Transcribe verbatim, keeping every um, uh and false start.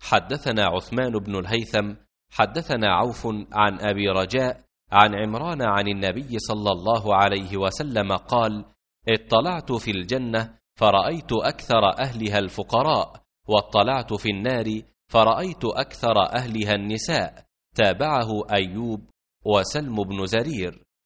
حدثنا عثمان بن الهيثم حدثنا عوف عن أبي رجاء عن عمران عن النبي صلى الله عليه وسلم قال: اطلعت في الجنة فرأيت أكثر أهلها الفقراء، واطلعت في النار فرأيت أكثر أهلها النساء. تابعه أيوب وسلم بن زرير.